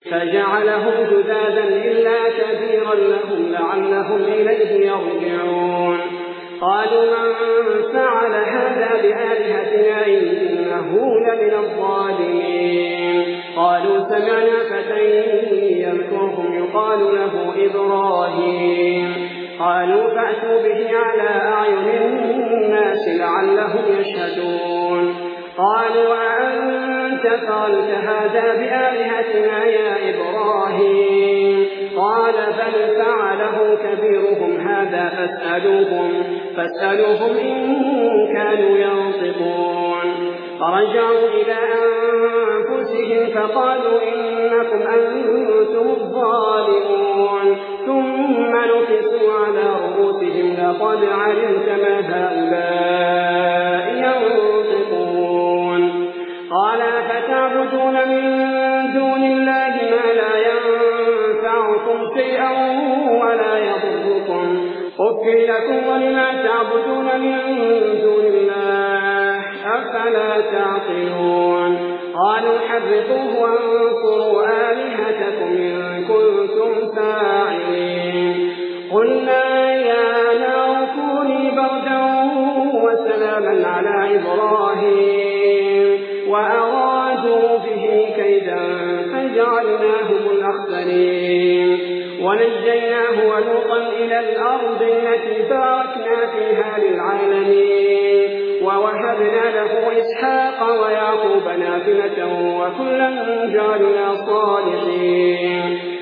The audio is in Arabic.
فجعلهم جذاذا إلا كبيرا لهم لعلهم إليه يرجعون قالوا من فعل هذا بآلهتنا إنه لمن الظالمين قالوا سمعنا فتى يذكرهم يقال له إبراهيم قالوا فأتوا به على أعين الناس لعلهم يشهدون قالوا أأنت فعلت هذا بآلهتنا يا إبراهيم قال بل فعله كبيرهم هذا فاسألوهم إن كانوا ينطقون فرجعوا إلى أنفسهم فقالوا إنكم أنتم الظالمون ثم نكسوا على رؤوسهم لقد علمت ما هؤلاء ينطقون قال فتعبدون من دون الله ما لا ينفعكم شيئا ولا يضركم أفٍ لكم ولما تعبدون من دون الله أفلا تعقلون قالوا حرقوه وانصروا آلهتكم إن كنتم فاعلين قلنا يا نار كوني بردا وسلاما على إبراهيم وأرادوا به كيدا فجعلناهم الأخسرين ونجيناه ولوطا إلى الأرض التي باركنا فيها للعالمين ووهبنا له إسحاق ويعقوب نافلة وكلا جعلنا صالحين